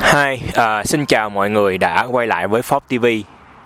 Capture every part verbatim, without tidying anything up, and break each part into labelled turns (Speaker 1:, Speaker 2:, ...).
Speaker 1: Hi, à, xin chào mọi người đã quay lại với Forbes ti vi.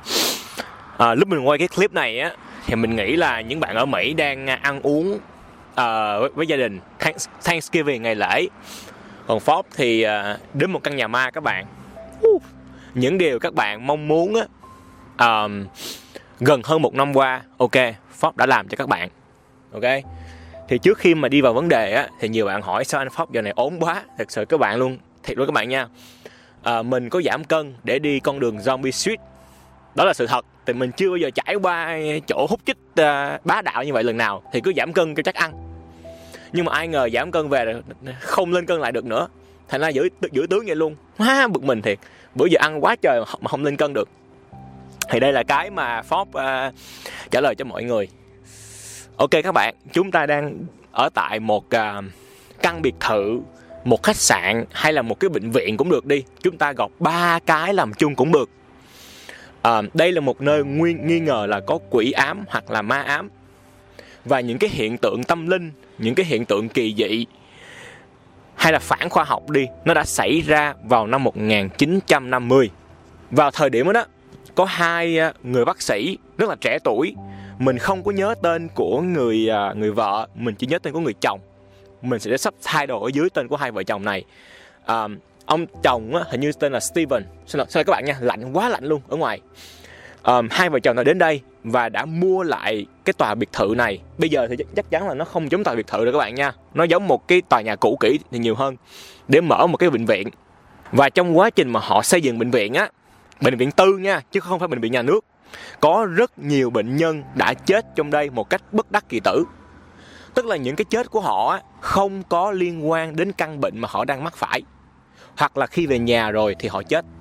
Speaker 1: À, lúc mình quay cái clip này á, thì mình nghĩ là những bạn ở Mỹ đang ăn uống à, với, với gia đình Thanksgiving ngày lễ. Còn Forbes thì à, đến một căn nhà ma các bạn. Những điều các bạn mong muốn á, à, gần hơn một năm qua, ok, Forbes đã làm cho các bạn. Ok. Thì trước khi mà đi vào vấn đề á, thì nhiều bạn hỏi sao anh Forbes giờ này ốm quá. Thật sự các bạn luôn, thiệt luôn các bạn nha. À, mình có giảm cân để đi con đường zombie street. Đó là sự thật. Thì mình chưa bao giờ trải qua chỗ hút chích uh, bá đạo như vậy lần nào. Thì cứ giảm cân cho chắc ăn. Nhưng mà ai ngờ giảm cân về không lên cân lại được nữa. Thành ra giữ, giữ tướng vậy luôn. Quá bực mình thiệt. Bữa giờ ăn quá trời mà không lên cân được. Thì đây là cái mà Forbes uh, trả lời cho mọi người. Ok các bạn, chúng ta đang ở tại một uh, căn biệt thự, một khách sạn hay là một cái bệnh viện cũng được đi. Chúng ta gộp ba cái làm chung cũng được. À, đây là một nơi nguyên nghi ngờ là có quỷ ám hoặc là ma ám. Và những cái hiện tượng tâm linh, những cái hiện tượng kỳ dị hay là phản khoa học đi, nó đã xảy ra vào năm một nghìn chín trăm năm mươi. Vào thời điểm đó, đó có hai người bác sĩ rất là trẻ tuổi. Mình không có nhớ tên của người người vợ, mình chỉ nhớ tên của người chồng. Mình sẽ subtitle ở dưới tên của hai vợ chồng này. à, Ông chồng á, hình như tên là Steven. Xin lỗi, xin lỗi các bạn nha, lạnh quá lạnh luôn ở ngoài. à, Hai vợ chồng đã đến đây và đã mua lại cái tòa biệt thự này. Bây giờ thì chắc chắn là nó không giống tòa biệt thự đâu các bạn nha. Nó giống một cái tòa nhà cũ kỹ thì nhiều hơn, để mở một cái bệnh viện. Và trong quá trình mà họ xây dựng bệnh viện á, bệnh viện tư nha, chứ không phải bệnh viện nhà nước, có rất nhiều bệnh nhân đã chết trong đây một cách bất đắc kỳ tử. Tức là những cái chết của họ không có liên quan đến căn bệnh mà họ đang mắc phải, hoặc là khi về nhà rồi thì họ chết.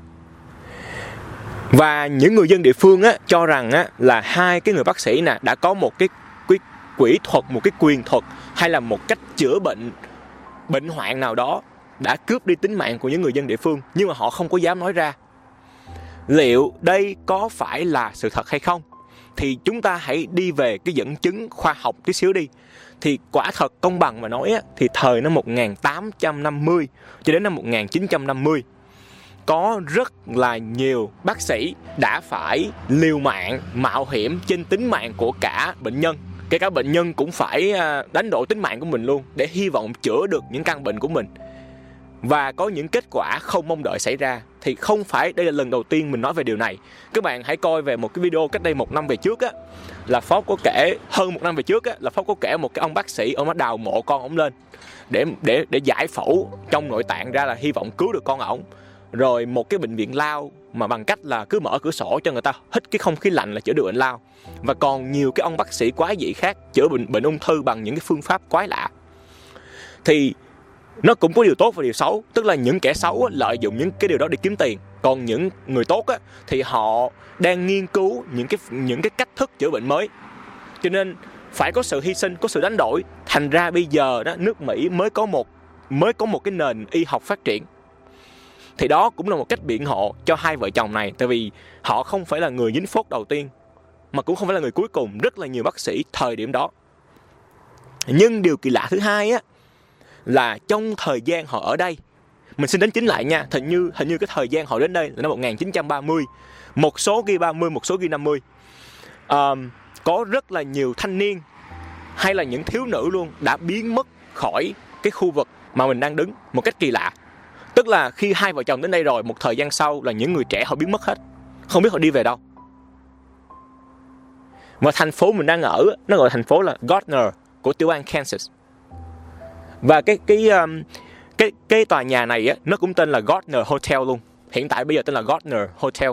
Speaker 1: Và những người dân địa phương á, cho rằng á, là hai cái người bác sĩ nè đã có một cái quỹ thuật, một cái quyền thuật hay là một cách chữa bệnh bệnh hoạn nào đó đã cướp đi tính mạng của những người dân địa phương, nhưng mà họ không có dám nói ra. Liệu đây có phải là sự thật hay không? Thì chúng ta hãy đi về cái dẫn chứng khoa học tí xíu đi. Thì quả thật công bằng mà nói á, thì thời năm một nghìn tám trăm năm mươi cho đến năm một nghìn chín trăm năm mươi, có rất là nhiều bác sĩ đã phải liều mạng, mạo hiểm trên tính mạng của cả bệnh nhân. Kể cả bệnh nhân cũng phải đánh đổi tính mạng của mình luôn, để hy vọng chữa được những căn bệnh của mình. Và có những kết quả không mong đợi xảy ra. Thì không phải đây là lần đầu tiên mình nói về điều này. Các bạn hãy coi về một cái video cách đây một năm về trước á, là Forbes có kể, hơn một năm về trước á, là Forbes có kể một cái ông bác sĩ, ông đã đào mộ con ông lên để để để giải phẫu trong nội tạng ra, là hy vọng cứu được con ổng. Rồi một cái bệnh viện lao mà bằng cách là cứ mở cửa sổ cho người ta hít cái không khí lạnh là chữa được bệnh lao. Và còn nhiều cái ông bác sĩ quái dị khác chữa bệnh bệnh ung thư bằng những cái phương pháp quái lạ. Thì nó cũng có điều tốt và điều xấu. Tức là những kẻ xấu lợi dụng những cái điều đó để kiếm tiền. Còn những người tốt á, thì họ đang nghiên cứu những cái, những cái cách thức chữa bệnh mới. Cho nên phải có sự hy sinh, có sự đánh đổi. Thành ra bây giờ đó, nước Mỹ mới có một mới có một cái nền y học phát triển. Thì đó cũng là một cách biện hộ cho hai vợ chồng này. Tại vì họ không phải là người dính phốt đầu tiên, mà cũng không phải là người cuối cùng. Rất là nhiều bác sĩ thời điểm đó. Nhưng điều kỳ lạ thứ hai á, là trong thời gian họ ở đây, mình xin đánh chính lại nha, hình như hình như cái thời gian họ đến đây là năm một nghìn chín trăm ba mươi. Một số ghi ba mươi, một số ghi năm mươi. à, Có rất là nhiều thanh niên hay là những thiếu nữ luôn đã biến mất khỏi cái khu vực mà mình đang đứng một cách kỳ lạ. Tức là khi hai vợ chồng đến đây rồi, một thời gian sau là những người trẻ họ biến mất hết, không biết họ đi về đâu. Và thành phố mình đang ở, nó gọi là thành phố là Gardner của tiểu bang Kansas. Và cái cái um, cái cái tòa nhà này á, nó cũng tên là Gardner Hotel luôn. Hiện tại bây giờ tên là Gardner Hotel.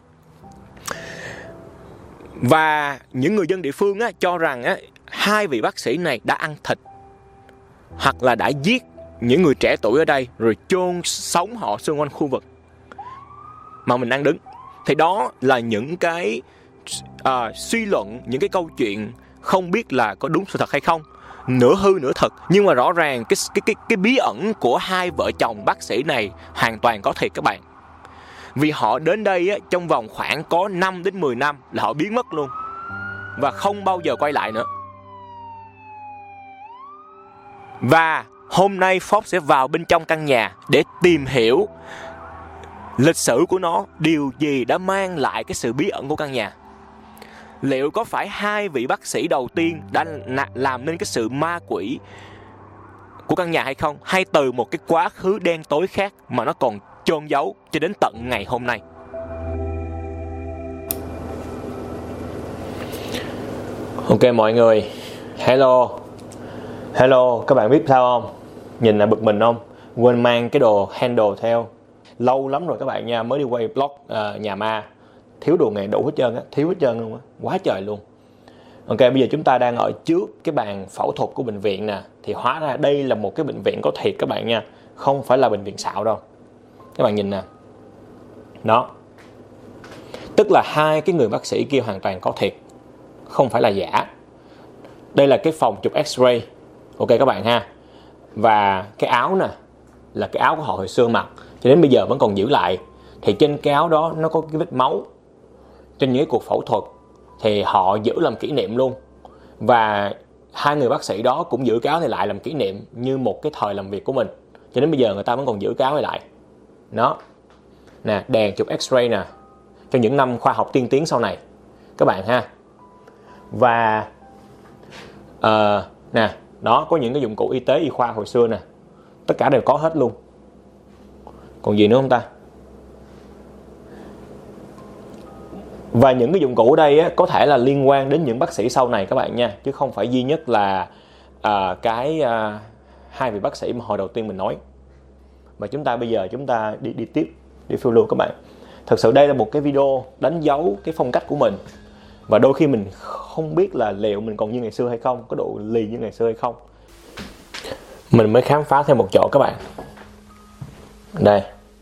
Speaker 1: Và những người dân địa phương á, cho rằng á, hai vị bác sĩ này đã ăn thịt hoặc là đã giết những người trẻ tuổi ở đây, rồi chôn sống họ xung quanh khu vực mà mình đang đứng. Thì đó là những cái à, suy luận, những cái câu chuyện không biết là có đúng sự thật hay không, nửa hư nửa thật. Nhưng mà rõ ràng cái, cái, cái, cái bí ẩn của hai vợ chồng bác sĩ này hoàn toàn có thiệt các bạn. Vì họ đến đây á, trong vòng khoảng có năm đến mười năm là họ biến mất luôn, và không bao giờ quay lại nữa. Và hôm nay Forbes sẽ vào bên trong căn nhà để tìm hiểu lịch sử của nó, điều gì đã mang lại cái sự bí ẩn của căn nhà. Liệu có phải hai vị bác sĩ đầu tiên đã làm nên cái sự ma quỷ của căn nhà hay không? Hay từ một cái quá khứ đen tối khác mà nó còn chôn giấu cho đến tận ngày hôm nay? Ok mọi người, hello. Hello, các bạn biết sao không? Nhìn là bực mình không? Quên mang cái đồ handle theo. Lâu lắm rồi các bạn nha, mới đi quay vlog uh, nhà ma. Thiếu đồ nghề đủ hết trơn á, thiếu hết trơn luôn á, quá trời luôn. Ok, bây giờ chúng ta đang ở trước cái bàn phẫu thuật của bệnh viện nè. Thì hóa ra đây là một cái bệnh viện có thiệt các bạn nha, không phải là bệnh viện xạo đâu. Các bạn nhìn nè. Đó. Tức là hai cái người bác sĩ kia hoàn toàn có thiệt, không phải là giả. Đây là cái phòng chụp x-ray. Ok các bạn ha. Và cái áo nè là cái áo của họ hồi xưa mặc, cho đến bây giờ vẫn còn giữ lại. Thì trên cái áo đó nó có cái vết máu trên những cái cuộc phẫu thuật, thì họ giữ làm kỷ niệm luôn. Và hai người bác sĩ đó cũng giữ cái áo này lại làm kỷ niệm như một cái thời làm việc của mình, cho đến bây giờ người ta vẫn còn giữ cái áo này lại. Đó nè, đèn chụp x-ray nè, cho những năm khoa học tiên tiến sau này các bạn ha. Và uh, nè, đó có những cái dụng cụ y tế y khoa hồi xưa nè, tất cả đều có hết luôn. Còn gì nữa không ta? Và những cái dụng cụ ở đây á, có thể là liên quan đến những bác sĩ sau này các bạn nha, chứ không phải duy nhất là uh, cái uh, hai vị bác sĩ mà hồi đầu tiên mình nói. Và chúng ta bây giờ chúng ta đi đi tiếp, đi phiêu lưu các bạn. Thật sự đây là một cái video đánh dấu cái phong cách của mình. Và đôi khi mình không biết là liệu mình còn như ngày xưa hay không, có độ lì như ngày xưa hay không. Mình mới khám phá thêm một chỗ các bạn. Đây.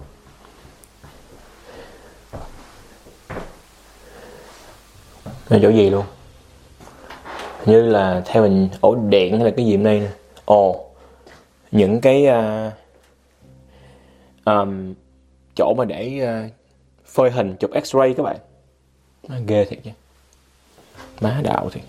Speaker 1: Là chỗ gì luôn? Như là theo mình ổ điện hay là cái gì bên đây nè. Ồ, những cái uh, um, chỗ mà để uh, phơi hình chụp x-ray các bạn. Nó ghê thiệt chứ. Má đạo thiệt.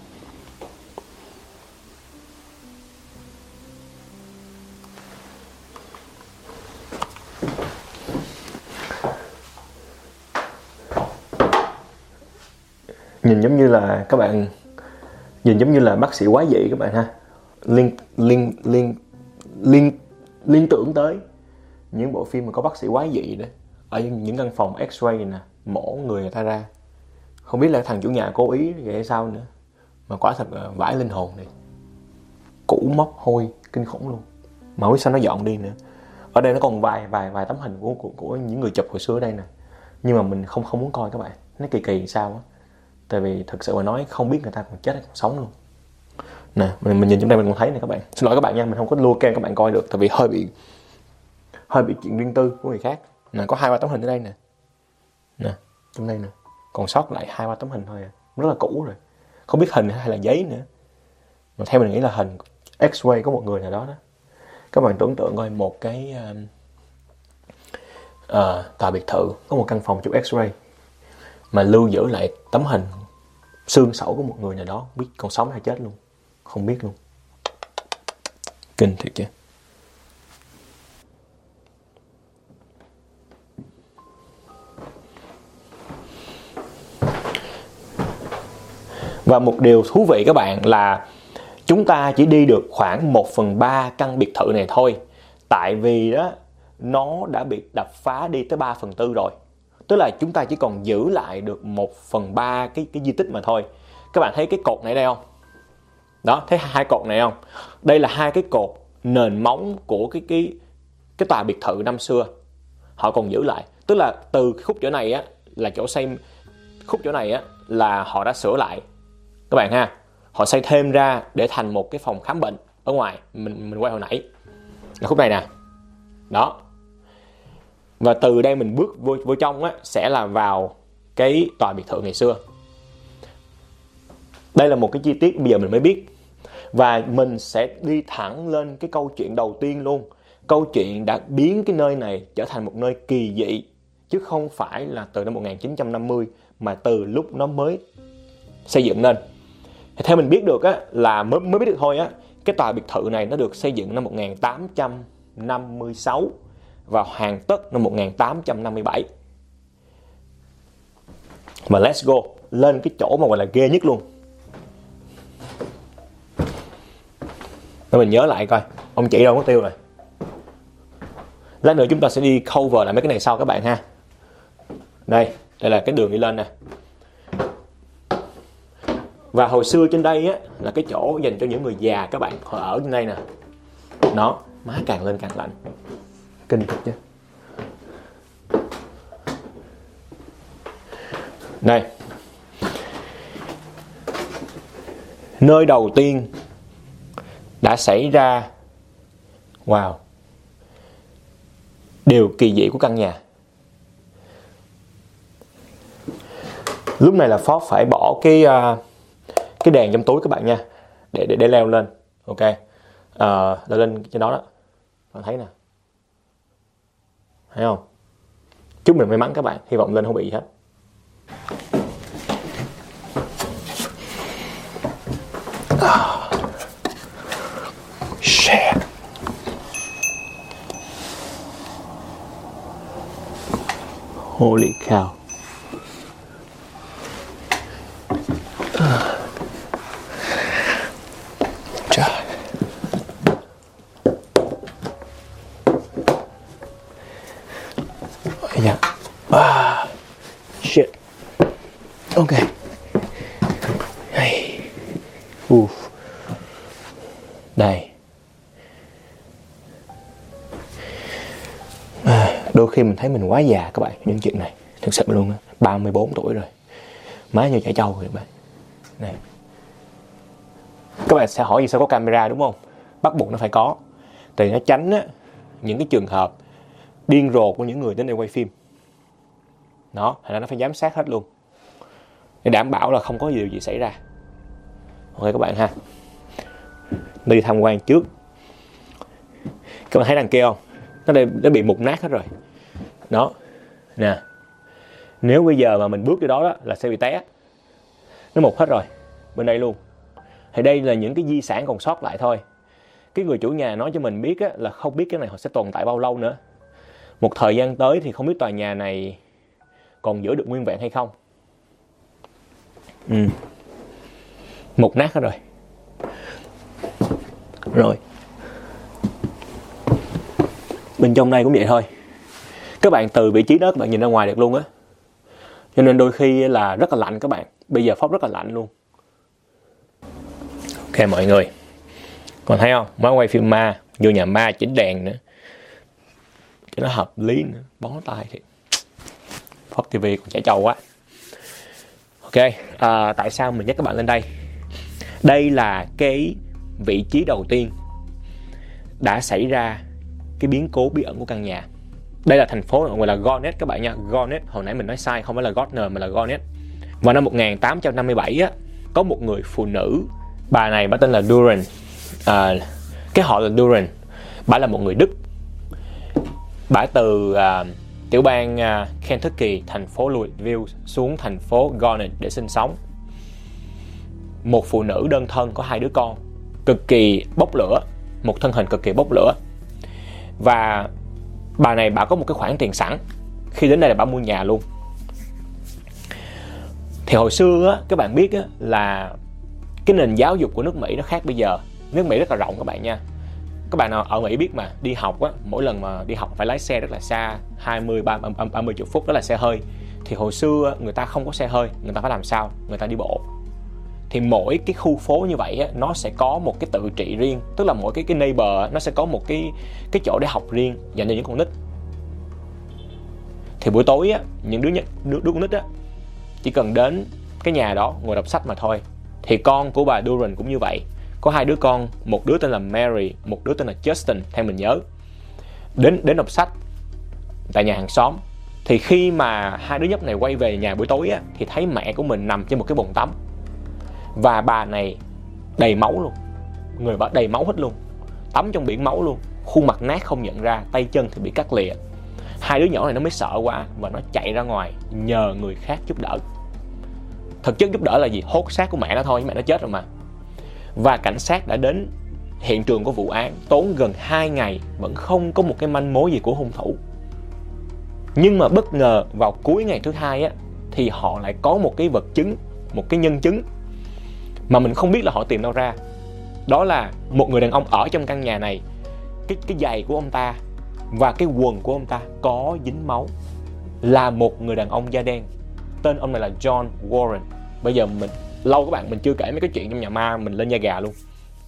Speaker 1: Nhìn giống như là các bạn nhìn giống như là bác sĩ quái dị các bạn ha. Liên liên liên liên liên tưởng tới những bộ phim mà có bác sĩ quái dị đó, ở những căn phòng x-ray này nè, mổ người người ta ra. Không biết là thằng chủ nhà cố ý vậy hay sao nữa, mà quả thật là vãi linh hồn này. Cũ mốc hôi kinh khủng luôn, mà không biết sao nó dọn đi nữa. Ở đây nó còn vài vài vài tấm hình của của, của những người chụp hồi xưa ở đây nè, nhưng mà mình không không muốn coi các bạn, nó kỳ kỳ sao á. Tại vì thực sự mà nói không biết người ta còn chết hay còn sống luôn. Nè, mình, mình nhìn trong đây mình còn thấy này các bạn. Xin lỗi các bạn nha, mình không có lua kem các bạn coi được, tại vì hơi bị hơi bị chuyện riêng tư của người khác. Nè, có hai ba tấm hình ở đây nè. Nè, trong đây nè, còn sót lại hai ba tấm hình thôi à. Rất là cũ rồi, không biết hình hay là giấy nữa, mà theo mình nghĩ là hình x-ray của một người nào đó đó. Các bạn tưởng tượng coi, một cái uh, uh, tòa biệt thự có một căn phòng chụp x-ray mà lưu giữ lại tấm hình xương sẩu của một người nào đó, biết còn sống hay chết luôn, không biết luôn. Kinh thiệt chứ. Và một điều thú vị các bạn là chúng ta chỉ đi được khoảng một phần ba căn biệt thự này thôi. Tại vì đó nó đã bị đập phá đi tới ba phần tư rồi. Tức là chúng ta chỉ còn giữ lại được một phần ba cái, cái di tích mà thôi. Các bạn thấy cái cột này đây không? Đó, thấy hai cột này không? Đây là hai cái cột nền móng của cái, cái, cái tòa biệt thự năm xưa. Họ còn giữ lại. Tức là từ khúc chỗ này á, là chỗ xây, khúc chỗ này á, là họ đã sửa lại các bạn ha. Họ xây thêm ra để thành một cái phòng khám bệnh ở ngoài. Mình, mình quay hồi nãy là khúc này nè. Đó. Và từ đây mình bước vô, vô trong á, sẽ là vào cái tòa biệt thự ngày xưa. Đây là một cái chi tiết bây giờ mình mới biết. Và mình sẽ đi thẳng lên cái câu chuyện đầu tiên luôn. Câu chuyện đã biến cái nơi này trở thành một nơi kỳ dị, chứ không phải là từ năm một nghìn chín trăm năm mươi, mà từ lúc nó mới xây dựng nên. Thì theo mình biết được á, là mới, mới biết được thôi á, cái tòa biệt thự này nó được xây dựng năm một nghìn tám trăm năm mươi sáu và hoàn tất năm một nghìn tám trăm năm mươi bảy. Mà let's go, lên cái chỗ mà gọi là ghê nhất luôn. Để mình nhớ lại coi, ông chỉ đâu mất tiêu rồi. Lát nữa chúng ta sẽ đi cover lại mấy cái này sau các bạn ha. Đây, đây là cái đường đi lên nè. Và hồi xưa trên đây á là cái chỗ dành cho những người già các bạn, họ ở trên đây nè. Nó, má càng lên càng lạnh. Kinh thật chứ. Đây. Nơi đầu tiên đã xảy ra wow điều kỳ dị của căn nhà. Lúc này là Forbes phải bỏ cái uh, cái đèn trong túi các bạn nha, để để, để leo lên. Ok, uh, leo lên trên đó đó, bạn thấy nè, thấy không? Chúc mình may mắn các bạn, hy vọng lên không bị gì hết. Oh. Shit. Holy cow. Trời. Ôi da. Ah. Shit. Ok. Hey. Uff. Đây. À, đôi khi mình thấy mình quá già các bạn, những chuyện này thực sự luôn á, ba mươi bốn tuổi rồi, má như chảy trâu rồi các bạn. Này, các bạn sẽ hỏi vì sao có camera đúng không? Bắt buộc nó phải có, thì nó tránh á, những cái trường hợp điên rồ của những người đến đây quay phim. Đó, thành ra nó phải giám sát hết luôn để đảm bảo là không có điều gì xảy ra. Ok các bạn ha, đi tham quan trước. Các bạn thấy đằng kia không? Nó đây nó bị mục nát hết rồi. Đó. Nè. Nếu bây giờ mà mình bước đi đó, đó là sẽ bị té. Nó mục hết rồi. Bên đây luôn. Thì đây là những cái di sản còn sót lại thôi. Cái người chủ nhà nói cho mình biết á, là không biết cái này họ sẽ tồn tại bao lâu nữa. Một thời gian tới thì không biết tòa nhà này còn giữ được nguyên vẹn hay không. Ừ. Mục nát hết rồi. Rồi. Bên trong đây cũng vậy thôi. Các bạn từ vị trí đó các bạn nhìn ra ngoài được luôn á. Cho nên đôi khi là rất là lạnh các bạn. Bây giờ Forbes rất là lạnh luôn. Ok mọi người, còn thấy không? Mới quay phim ma, vô nhà ma chỉnh đèn nữa cho nó hợp lý nữa. Bó tay thì Forbes ti vi còn chảy trâu quá. Ok, à, tại sao mình nhắc các bạn lên đây? Đây là cái vị trí đầu tiên đã xảy ra cái biến cố bí ẩn của căn nhà. Đây là thành phố gọi là Garnet các bạn nha. Garnet, hồi nãy mình nói sai, không phải là Gardner mà là Garnet. Vào năm một nghìn tám trăm năm mươi bảy á, có một người phụ nữ, bà này bà tên là Duran, à, cái họ là Duran. Bà là một người Đức. Bà từ à, tiểu bang à, Kentucky, thành phố Louisville xuống thành phố Garnet để sinh sống. Một phụ nữ đơn thân có hai đứa con, cực kỳ bốc lửa, một thân hình cực kỳ bốc lửa. Và bà này bà có một cái khoản tiền sẵn, khi đến đây là bà mua nhà luôn. Thì hồi xưa á, các bạn biết á, là cái nền giáo dục của nước Mỹ nó khác bây giờ. Nước Mỹ rất là rộng các bạn nha. Các bạn nào ở Mỹ biết mà, đi học á, mỗi lần mà đi học phải lái xe rất là xa, hai mươi, ba mươi phút, đó là xe hơi. Thì hồi xưa người ta không có xe hơi, người ta phải làm sao? Người ta đi bộ. Thì mỗi cái khu phố như vậy á, nó sẽ có một cái tự trị riêng. Tức là mỗi cái, cái neighbor nó sẽ có một cái, cái chỗ để học riêng dành cho những con nít. Thì buổi tối á, những đứa, đứa, đứa con nít á, chỉ cần đến cái nhà đó ngồi đọc sách mà thôi. Thì con của bà Duran cũng như vậy. Có hai đứa con, một đứa tên là Mary, một đứa tên là Justin, theo mình nhớ. Đến, đến đọc sách tại nhà hàng xóm. Thì khi mà hai đứa nhóc này quay về nhà buổi tối á, thì thấy mẹ của mình nằm trên một cái bồn tắm. Và bà này đầy máu luôn. Người bà đầy máu hết luôn. Tắm trong biển máu luôn. Khuôn mặt nát không nhận ra, tay chân thì bị cắt lìa. Hai đứa nhỏ này nó mới sợ quá và nó chạy ra ngoài nhờ người khác giúp đỡ. Thực chất giúp đỡ là gì? Hốt xác của mẹ nó thôi, mẹ nó chết rồi mà. Và cảnh sát đã đến hiện trường của vụ án, tốn gần hai ngày vẫn không có một cái manh mối gì của hung thủ. Nhưng mà bất ngờ vào cuối ngày thứ hai á, thì họ lại có một cái vật chứng, một cái nhân chứng mà mình không biết là họ tìm đâu ra. Đó là một người đàn ông ở trong căn nhà này, cái cái giày của ông ta và cái quần của ông ta có dính máu, là một người đàn ông da đen. Tên ông này là John Warren. Bây giờ mình lâu các bạn mình chưa kể mấy cái chuyện trong nhà ma, mình lên da gà luôn.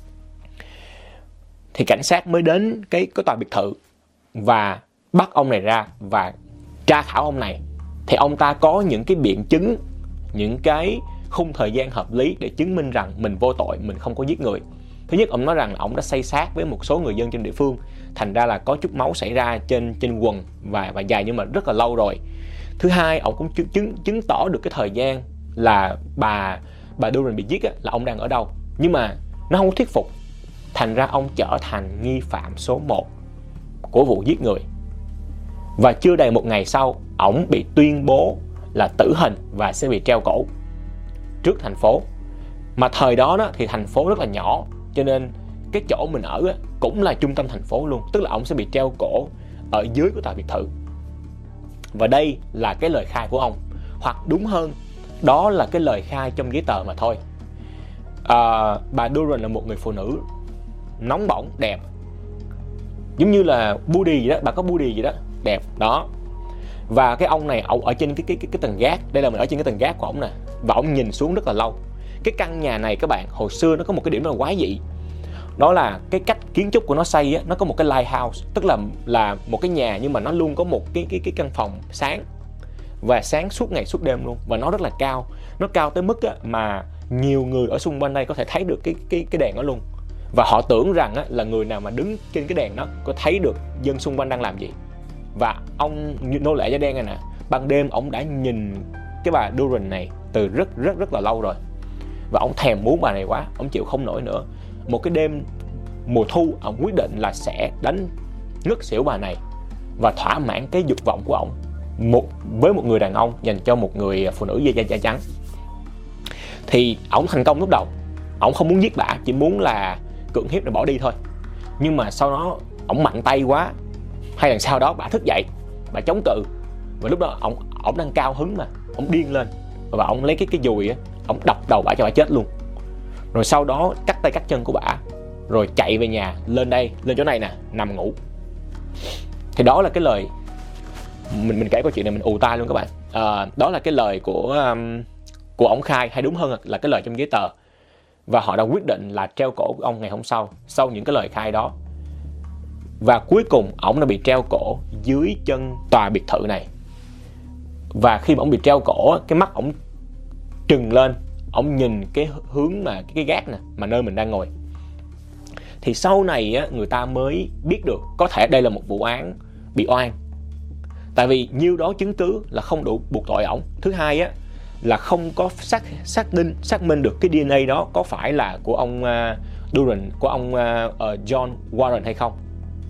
Speaker 1: Thì cảnh sát mới đến cái cái tòa biệt thự và bắt ông này ra và tra khảo ông này. Thì ông ta có những cái biện chứng, những cái khung thời gian hợp lý để chứng minh rằng mình vô tội, mình không có giết người. Thứ nhất, ông nói rằng là ông đã xây xát với một số người dân trên địa phương, thành ra là có chút máu xảy ra trên trên quần và và giày, nhưng mà rất là lâu rồi. Thứ hai, ông cũng chứng chứng, chứng tỏ được cái thời gian là bà bà Duran bị giết á, là ông đang ở đâu. Nhưng mà nó không thuyết phục, thành ra ông trở thành nghi phạm số một của vụ giết người. Và chưa đầy một ngày sau, ổng bị tuyên bố là tử hình và sẽ bị treo cổ trước thành phố. Mà thời đó, đó thì thành phố rất là nhỏ, cho nên cái chỗ mình ở á, cũng là trung tâm thành phố luôn. Tức là ổng sẽ bị treo cổ ở dưới của tòa biệt thự. Và đây là cái lời khai của ông, hoặc đúng hơn, đó là cái lời khai trong giấy tờ mà thôi. à, Bà Duran là một người phụ nữ nóng bỏng, đẹp, giống như là booty gì đó, bà có booty gì đó, đẹp đó. Và cái ông này, ông ở trên cái cái cái, cái tầng gác. Đây là mình ở trên cái tầng gác của ông nè, và ông nhìn xuống rất là lâu. Cái căn nhà này các bạn, hồi xưa nó có một cái điểm rất là quái dị. Đó là cái cách kiến trúc của nó xây á, nó có một cái lighthouse, tức là là một cái nhà nhưng mà nó luôn có một cái cái cái căn phòng sáng, và sáng suốt ngày suốt đêm luôn, và nó rất là cao. Nó cao tới mức á, mà nhiều người ở xung quanh đây có thể thấy được cái cái cái đèn đó luôn. Và họ tưởng rằng á, là người nào mà đứng trên cái đèn đó có thấy được dân xung quanh đang làm gì. Và ông nô lệ da đen này nè, ban đêm ông đã nhìn cái bà Duran này từ rất rất rất là lâu rồi, và ông thèm muốn bà này quá, ông chịu không nổi nữa. Một cái đêm mùa thu, ông quyết định là sẽ đánh ngất xỉu bà này và thỏa mãn cái dục vọng của ông một với một người đàn ông dành cho một người phụ nữ da, da, da trắng. Thì ông thành công lúc đầu, ông không muốn giết bà, chỉ muốn là cưỡng hiếp rồi bỏ đi thôi. Nhưng mà sau đó ông mạnh tay quá, hay là sau đó bà thức dậy, bà chống cự, và lúc đó ông ông đang cao hứng mà, ông điên lên và ông lấy cái cái dùi á, ông đập đầu bà cho bà chết luôn. Rồi sau đó cắt tay cắt chân của bà, rồi chạy về nhà, lên đây, lên chỗ này nè, nằm ngủ. Thì đó là cái lời mình mình kể câu chuyện này mình ù tai luôn các bạn. À, đó là cái lời của um, của ông khai, hay đúng hơn là cái lời trong giấy tờ. Và họ đã quyết định là treo cổ của ông ngày hôm sau, sau những cái lời khai đó. Và cuối cùng ông đã bị treo cổ dưới chân tòa biệt thự này. Và khi mà ông bị treo cổ, cái mắt ông trừng lên, ông nhìn cái hướng mà cái, cái gác nè, mà nơi mình đang ngồi. Thì sau này á, người ta mới biết được có thể đây là một vụ án bị oan. Tại vì nhiêu đó chứng cứ là không đủ buộc tội ổng. Thứ hai á, là không có xác xác định xác minh được cái đê en a đó có phải là của ông uh, Duran, của ông uh, uh, John Warren hay không.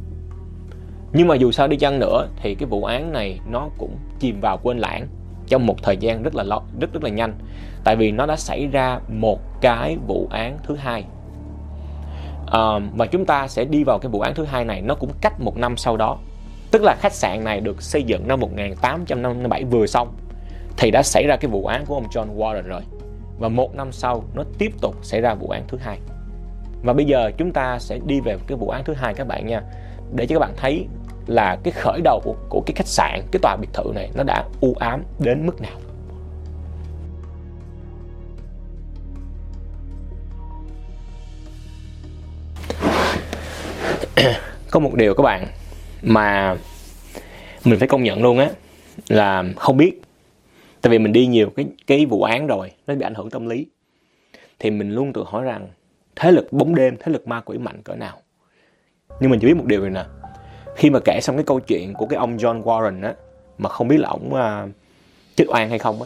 Speaker 1: Nhưng mà dù sao đi chăng nữa thì cái vụ án này nó cũng chìm vào quên lãng trong một thời gian rất là lo, rất rất là nhanh. Tại vì nó đã xảy ra một cái vụ án thứ hai. Uh, và chúng ta sẽ đi vào cái vụ án thứ hai này, nó cũng cách một năm sau đó. Tức là khách sạn này được xây dựng năm một nghìn tám trăm năm mươi bảy vừa xong, thì đã xảy ra cái vụ án của ông John Warren rồi. Và một năm sau nó tiếp tục xảy ra vụ án thứ hai. Và bây giờ chúng ta sẽ đi về cái vụ án thứ hai các bạn nha, để cho các bạn thấy là cái khởi đầu của, của cái khách sạn, cái tòa biệt thự này nó đã u ám đến mức nào. Có một điều các bạn mà mình phải công nhận luôn á, là không biết, tại vì mình đi nhiều cái, cái vụ án rồi, nó bị ảnh hưởng tâm lý. Thì mình luôn tự hỏi rằng thế lực bóng đêm, thế lực ma quỷ mạnh cỡ nào. Nhưng mình chỉ biết một điều này nè, khi mà kể xong cái câu chuyện của cái ông John Warren á, mà không biết là ổng uh, chết oan hay không á,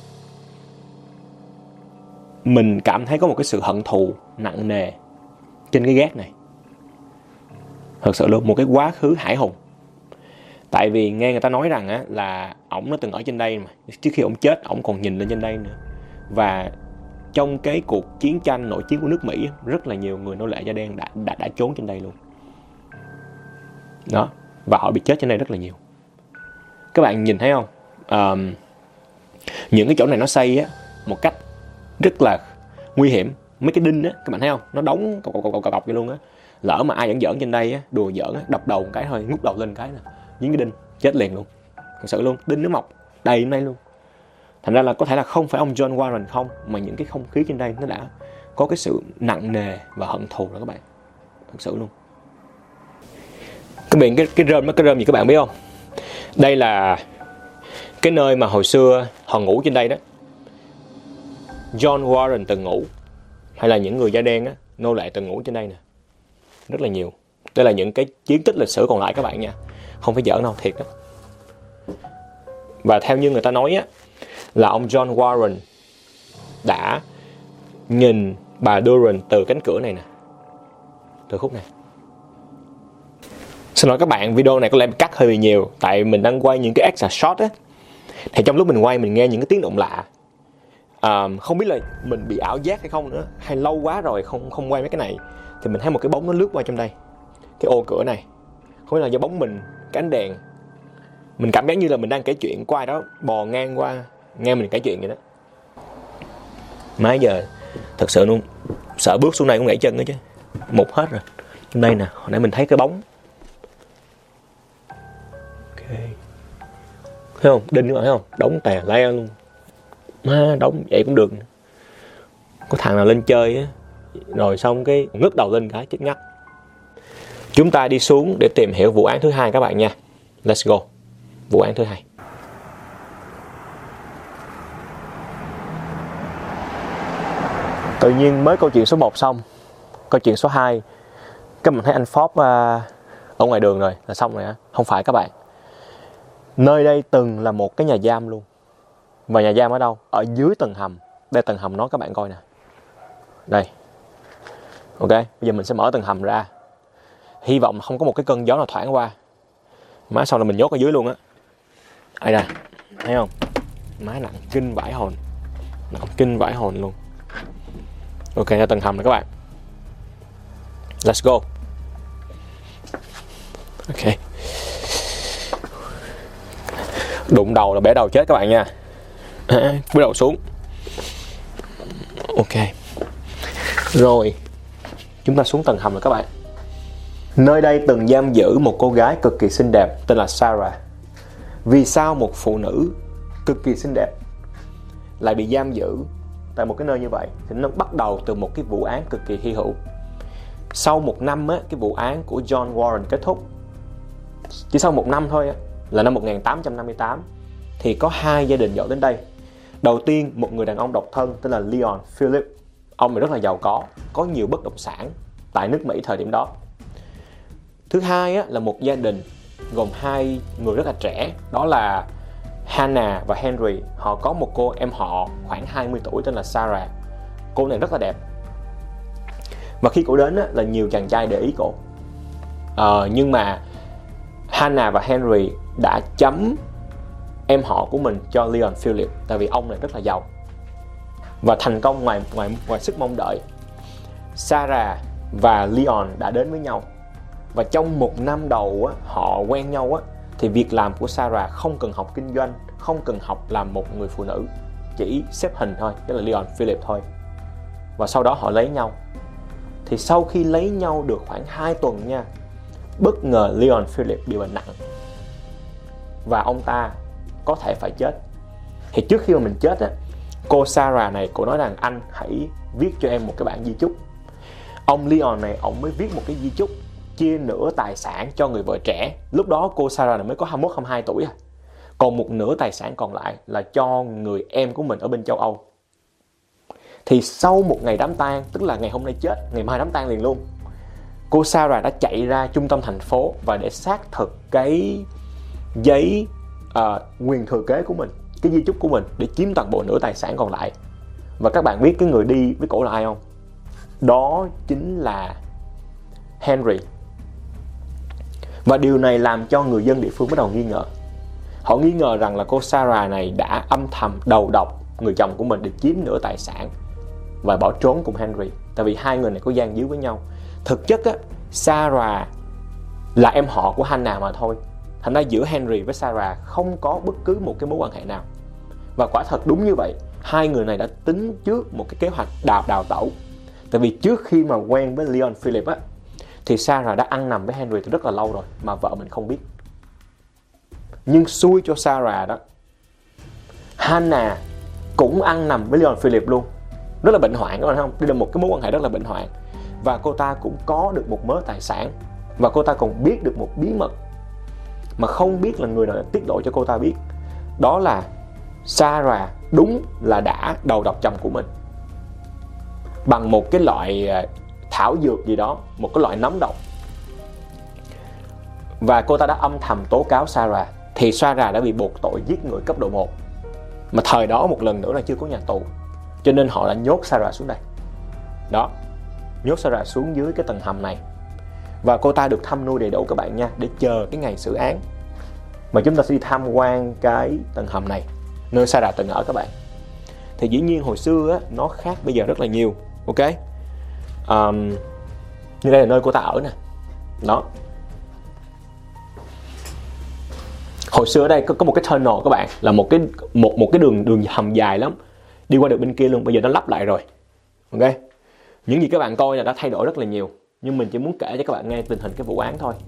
Speaker 1: mình cảm thấy có một cái sự hận thù nặng nề trên cái gác này. Thật sự luôn, một cái quá khứ hãi hùng. Tại vì nghe người ta nói rằng á, là ổng nó từng ở trên đây mà, trước khi ổng chết ổng còn nhìn lên trên đây nữa. Và trong cái cuộc chiến tranh nội chiến của nước Mỹ, rất là nhiều người nô lệ da đen đã, đã, đã trốn trên đây luôn. Đó, và họ bị chết trên đây rất là nhiều. Các bạn nhìn thấy không? Um, những cái chỗ này nó xây á, một cách rất là nguy hiểm. Mấy cái đinh á, các bạn thấy không? Nó đóng cọc cọc cọc cọc cọc vậy luôn á. Lỡ mà ai giỡn giỡn trên đây á, đùa giỡn á, đập đầu một cái thôi, ngút đầu lên cái nè, dính cái đinh, chết liền luôn. Thật sự luôn, đinh nó mọc đầy trên đây luôn. Thành ra là có thể là không phải ông John Warren không, mà những cái không khí trên đây nó đã có cái sự nặng nề và hận thù đó các bạn. Thật sự luôn. Các bạn, cái, cái rơm, cái rơm gì các bạn biết không? Đây là cái nơi mà hồi xưa họ ngủ trên đây đó. John Warren từng ngủ, hay là những người da đen á, nô lệ từng ngủ trên đây nè. Rất là nhiều. Đây là những cái chiến tích lịch sử còn lại các bạn nha. Không phải giỡn đâu, thiệt đó. Và theo như người ta nói á, là ông John Warren đã nhìn bà Durant từ cánh cửa này nè, từ khúc này. Xin lỗi các bạn, video này có lẽ cắt hơi bị nhiều, tại mình đang quay những cái extra shot á. Thì trong lúc mình quay mình nghe những cái tiếng động lạ. à, Không biết là mình bị ảo giác hay không nữa, hay lâu quá rồi không không quay mấy cái này. Thì mình thấy một cái bóng nó lướt qua trong đây, cái ô cửa này. Không biết là do bóng mình, cái ánh đèn, mình cảm giác như là mình đang kể chuyện của ai đó bò ngang qua nghe mình kể chuyện vậy đó. Má giờ thật sự luôn, sợ bước xuống này cũng gãy chân nữa chứ. Mục hết rồi. Trong đây nè, hồi nãy mình thấy cái bóng. Ok, thấy không? Đinh các bạn thấy không? Đóng tè le luôn. Má, đóng vậy cũng được. Có thằng nào lên chơi á, rồi xong cái ngước đầu lên cái chết ngắt. Chúng ta đi xuống để tìm hiểu vụ án thứ hai các bạn nha. Let's go. Vụ án thứ hai. Tự nhiên mới câu chuyện số một xong, câu chuyện số hai, các bạn thấy anh Forbes uh, ở ngoài đường rồi là xong rồi hả? Không phải các bạn. Nơi đây từng là một cái nhà giam luôn. Và nhà giam ở đâu? Ở dưới tầng hầm. Đây tầng hầm nó các bạn coi nè. Đây. Ok, bây giờ mình sẽ mở tầng hầm ra. Hy vọng không có một cái cơn gió nào thoảng qua. Má xong là mình nhốt ở dưới luôn á. Đây nè, thấy không? Má nặng kinh vãi hồn. Nặng kinh vãi hồn luôn. Ok, ra tầng hầm này các bạn. Let's go. Ok. Đụng đầu là bẻ đầu chết các bạn nha. Bước đầu xuống. Ok. Rồi, chúng ta xuống tầng hầm rồi các bạn. Nơi đây từng giam giữ một cô gái cực kỳ xinh đẹp tên là Sarah. Vì sao một phụ nữ cực kỳ xinh đẹp lại bị giam giữ tại một cái nơi như vậy? Thì nó bắt đầu từ một cái vụ án cực kỳ hy hữu. Sau một năm á, cái vụ án của John Warren kết thúc. Chỉ sau một năm thôi á, là năm một nghìn tám trăm năm mươi tám, thì có hai gia đình dọn đến đây. Đầu tiên, một người đàn ông độc thân tên là Leon Philip. Ông này rất là giàu có, có nhiều bất động sản tại nước Mỹ thời điểm đó. Thứ hai á, là một gia đình gồm hai người rất là trẻ, đó là Hannah và Henry. Họ có một cô em họ khoảng hai mươi tuổi tên là Sarah. Cô này rất là đẹp. Và khi cô đến á, là nhiều chàng trai để ý cô. Ờ, nhưng mà Hannah và Henry đã chấm em họ của mình cho Leon Philip, tại vì ông này rất là giàu. Và thành công ngoài, ngoài, ngoài sức mong đợi. Sarah và Leon đã đến với nhau. Và trong một năm đầu á, họ quen nhau á, thì việc làm của Sarah không cần học kinh doanh, không cần học làm một người phụ nữ, chỉ xếp hình thôi, đó là Leon Philip thôi. Và sau đó họ lấy nhau. Thì sau khi lấy nhau được khoảng hai tuần nha, bất ngờ Leon Philip bị bệnh nặng và ông ta có thể phải chết. Thì trước khi mà mình chết á, cô Sarah này, cô nói rằng anh hãy viết cho em một cái bản di chúc. Ông Leon này, ông mới viết một cái di chúc chia nửa tài sản cho người vợ trẻ. Lúc đó cô Sarah này mới có hai mươi mốt, hai mươi hai tuổi à. Còn một nửa tài sản còn lại là cho người em của mình ở bên châu Âu. Thì sau một ngày đám tang, tức là ngày hôm nay chết, ngày mai đám tang liền luôn, cô Sarah đã chạy ra trung tâm thành phố và để xác thực cái giấy uh, quyền thừa kế của mình, cái di chúc của mình, để chiếm toàn bộ nửa tài sản còn lại. Và các bạn biết cái người đi với cổ là ai không? Đó chính là Henry. Và điều này làm cho người dân địa phương bắt đầu nghi ngờ. Họ nghi ngờ rằng là cô Sarah này đã âm thầm đầu độc người chồng của mình để chiếm nửa tài sản. và bỏ trốn cùng Henry, tại vì hai người này có gian díu với nhau. Thực chất á, Sarah là em họ của Hannah mà thôi. Thành ra giữa Henry với Sarah không có bất cứ một cái mối quan hệ nào. Và quả thật đúng như vậy, hai người này đã tính trước một cái kế hoạch đào đào tẩu. Tại vì trước khi mà quen với Leon Philip á, thì Sarah đã ăn nằm với Henry từ rất là lâu rồi mà vợ mình không biết. Nhưng xui cho Sarah đó, Hannah cũng ăn nằm với Leon Philip luôn. Rất là bệnh hoạn các bạn không? Đây là một cái mối quan hệ rất là bệnh hoạn. Và cô ta cũng có được một mớ tài sản. Và cô ta còn biết được một bí mật mà không biết là người nào đã tiết lộ cho cô ta biết. Đó là Sarah đúng là đã đầu độc chồng của mình bằng một cái loại thảo dược gì đó, một cái loại nấm độc. Và cô ta đã âm thầm tố cáo Sarah. Thì Sarah đã bị buộc tội giết người cấp độ một. Mà thời đó một lần nữa là chưa có nhà tù, cho nên họ đã nhốt Sarah xuống đây. Đó, nhốt Sarah xuống dưới cái tầng hầm này. Và cô ta được thăm nuôi đầy đủ các bạn nha, để chờ cái ngày xử án. Mà chúng ta sẽ đi tham quan cái tầng hầm này, nơi Sarah từng ở các bạn. Thì dĩ nhiên hồi xưa á, nó khác bây giờ rất là nhiều. Ok, um, như đây là nơi cô ta ở nè. Đó, hồi xưa ở đây có, có một cái tunnel các bạn, là một cái một một cái đường đường hầm dài lắm, đi qua được bên kia luôn. Bây giờ nó lắp lại rồi. Ok, những gì các bạn coi là đã thay đổi rất là nhiều, nhưng mình chỉ muốn kể cho các bạn nghe tình hình cái vụ án thôi.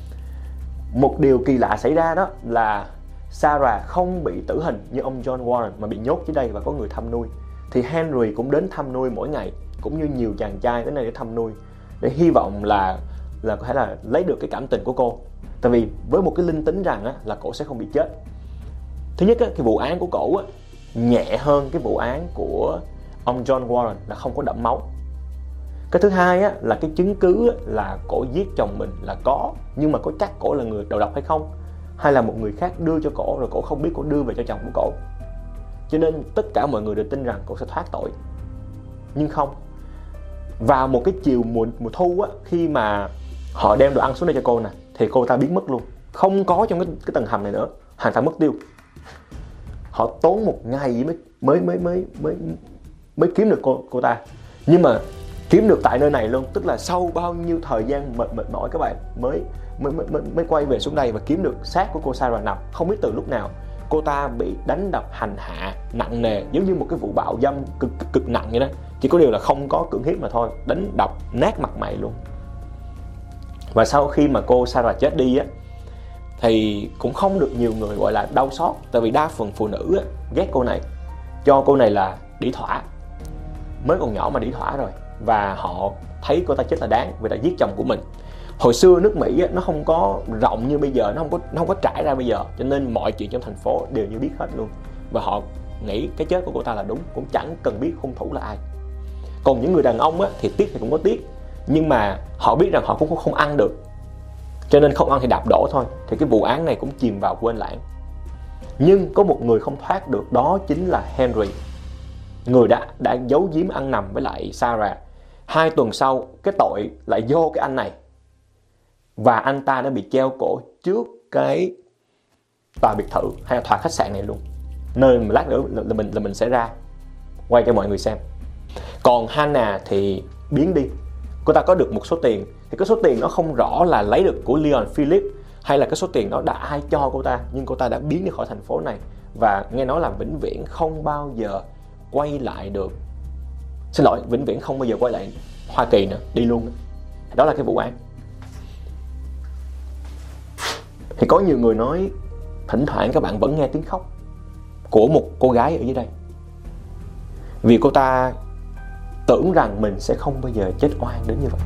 Speaker 1: Một điều kỳ lạ xảy ra đó là Sarah không bị tử hình như ông John Warren mà bị nhốt dưới đây và có người thăm nuôi. Thì Henry cũng đến thăm nuôi mỗi ngày, cũng như nhiều chàng trai đến đây để thăm nuôi, để hy vọng là là có thể là lấy được cái cảm tình của cô. Tại vì với một cái linh tính rằng á, là cổ sẽ không bị chết. Thứ nhất á, cái vụ án của cổ á, nhẹ hơn cái vụ án của ông John Warren là không có đẫm máu. Cái thứ hai á, là cái chứng cứ á, là cổ giết chồng mình là có, nhưng mà có chắc cổ là người đầu độc hay không, hay là một người khác đưa cho cổ rồi cổ không biết cổ đưa về cho chồng của cổ. Cho nên tất cả mọi người đều tin rằng cổ sẽ thoát tội. Nhưng không. Vào một cái chiều mùa, mùa thu á, khi mà họ đem đồ ăn xuống đây cho cô nè, thì cô ta biến mất luôn, không có trong cái, cái tầng hầm này nữa, hoàn toàn mất tiêu. Họ tốn một ngày mới mới mới mới mới mới kiếm được cô cô ta, nhưng mà kiếm được tại nơi này luôn, tức là sau bao nhiêu thời gian mệt mệt mỏi các bạn mới mới mới mới quay về xuống đây và kiếm được xác của cô Sarah nằm. Không biết từ lúc nào cô ta bị đánh đập hành hạ nặng nề, giống như một cái vụ bạo dâm cực cực, cực nặng vậy đó. Chỉ có điều là không có cưỡng hiếp mà thôi, đánh đập nát mặt mày luôn. Và sau khi mà cô Sarah chết đi á, thì cũng không được nhiều người gọi là đau xót, tại vì đa phần phụ nữ á, ghét cô này, cho cô này là đĩ thỏa, mới còn nhỏ mà đĩ thỏa rồi, và họ thấy cô ta chết là đáng vì đã giết chồng của mình. Hồi xưa nước Mỹ á, nó không có rộng như bây giờ, nó không có nó không có trải ra bây giờ, cho nên mọi chuyện trong thành phố đều như biết hết luôn, và họ nghĩ cái chết của cô ta là đúng, cũng chẳng cần biết hung thủ là ai. Còn những người đàn ông á, thì tiếc thì cũng có tiếc, nhưng mà họ biết rằng họ cũng không ăn được, cho nên không ăn thì đạp đổ thôi. Thì cái vụ án này cũng chìm vào quên lãng. Nhưng có một người không thoát được, đó chính là Henry, người đã đã giấu giếm ăn nằm với lại Sarah. Hai tuần sau, cái tội lại vô cái anh này, và anh ta đã bị treo cổ trước cái tòa biệt thự hay là tòa khách sạn này luôn, nơi mà lát nữa là mình là mình sẽ ra quay cho mọi người xem. Còn Hannah thì biến đi. Cô ta có được một số tiền, thì cái số tiền nó không rõ là lấy được của Leon Philip hay là cái số tiền đó đã ai cho cô ta, nhưng cô ta đã biến đi khỏi thành phố này và nghe nói là vĩnh viễn không bao giờ quay lại được. Xin lỗi, vĩnh viễn không bao giờ quay lại Hoa Kỳ nữa, đi luôn. Đó là cái vụ án. Thì có nhiều người nói thỉnh thoảng các bạn vẫn nghe tiếng khóc của một cô gái ở dưới đây, vì cô ta tưởng rằng mình sẽ không bao giờ chết oan đến như vậy,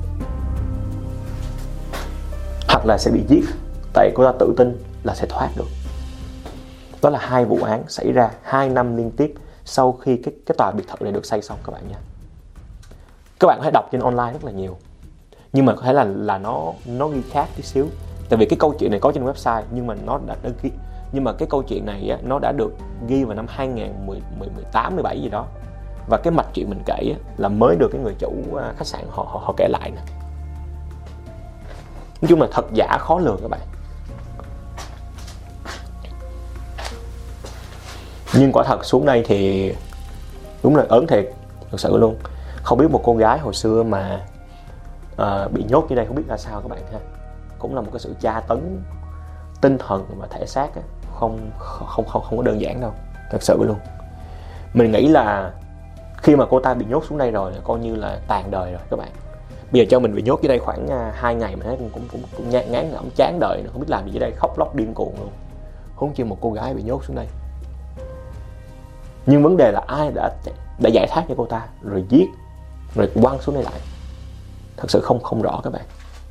Speaker 1: hoặc là sẽ bị giết, tại cô ta tự tin là sẽ thoát được. Đó là hai vụ án xảy ra hai năm liên tiếp sau khi cái, cái tòa biệt thự này được xây xong các bạn nha. Các bạn có thể đọc trên online rất là nhiều, nhưng mà có thể là là nó nó ghi khác tí xíu, tại vì cái câu chuyện này có trên website, nhưng mà nó đã, đã ghi, nhưng mà cái câu chuyện này á, nó đã được ghi vào năm hai không một tám mười bảy gì đó, và cái mạch chuyện mình kể á, là mới được cái người chủ khách sạn họ họ, họ kể lại nè. Nói chung là thật giả khó lường các bạn. Nhưng quả thật xuống đây thì đúng là ớn thiệt, Thật sự luôn. Không biết một cô gái hồi xưa mà uh, bị nhốt như đây không biết là sao các bạn ha. Cũng là một cái sự tra tấn tinh thần và thể xác á. Không, không không không có đơn giản đâu. Thật sự luôn. Mình nghĩ là khi mà cô ta bị nhốt xuống đây rồi là coi như là tàn đời rồi các bạn. Bây giờ cho mình bị nhốt dưới đây khoảng uh, hai ngày mà thấy cũng cũng cũng, cũng ngán ngán ngẩm chán đời nữa, không biết làm gì dưới đây, khóc lóc điên cuồng luôn. Huống chi một cô gái bị nhốt xuống đây. Nhưng vấn đề là ai đã đã giải thoát cho cô ta rồi giết rồi quăng xuống đây lại, thật sự không không rõ các bạn.